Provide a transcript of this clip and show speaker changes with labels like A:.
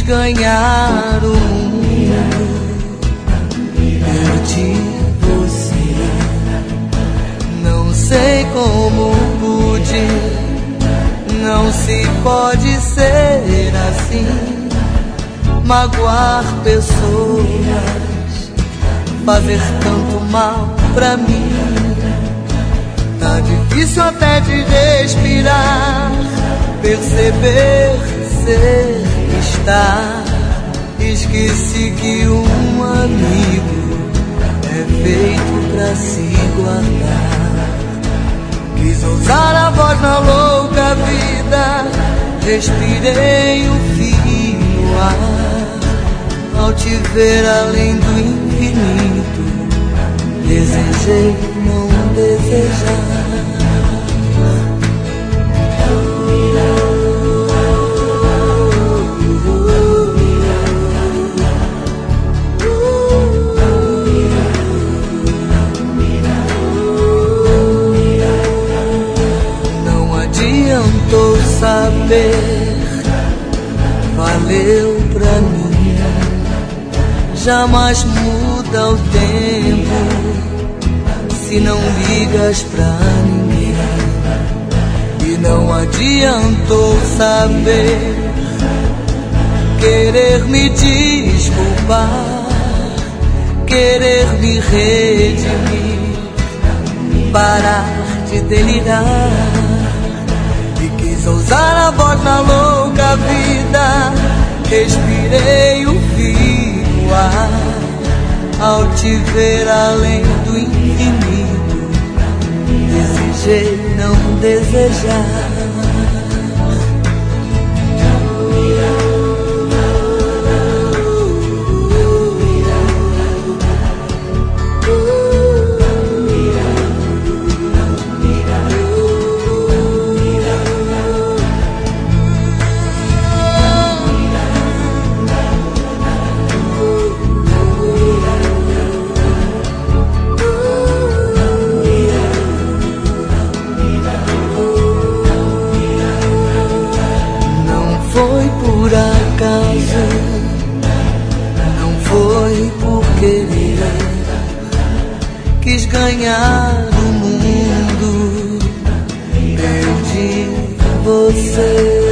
A: ganhar o mundo, perdi você. Não sei como pude, não se pode ser assim, magoar pessoas, fazer tanto mal pra mim. Tá difícil até de respirar, perceber, ser, estar. Esqueci que um amigo é feito pra se guardar. Quis ousar a voz na louca vida, respirei o fio no ar. Ao te ver além do infinito, desejei não desejar. Não adiantou saber, valeu pra mim. Jamais muda o tempo se não ligas pra ninguém. E não adiantou saber, querer me desculpar, querer me redimir, parar de delirar. E quis ousar a voz na louca vida, respirei o fio no ar. Ao te ver além do infinito, desejei não desejar. Por acaso, não foi por querer. Quis ganhar o mundo, perdi você.